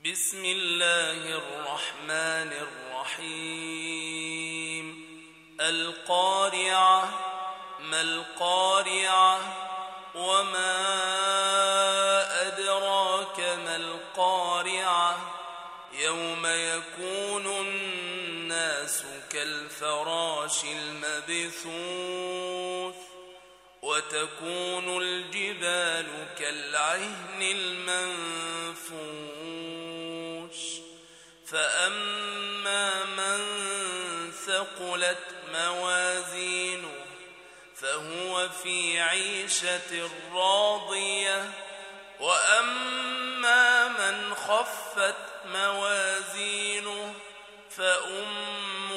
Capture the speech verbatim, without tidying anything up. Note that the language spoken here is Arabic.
بسم الله الرحمن الرحيم. القارعة. ما القارعة؟ وما أدراك ما القارعة؟ يوم يكون الناس كالفراش المبثوث وتكون الجبال كالعهن المنفوش. فأما من ثقلت موازينه فهو في عيشة راضية، وأما من خفت موازينه فأمه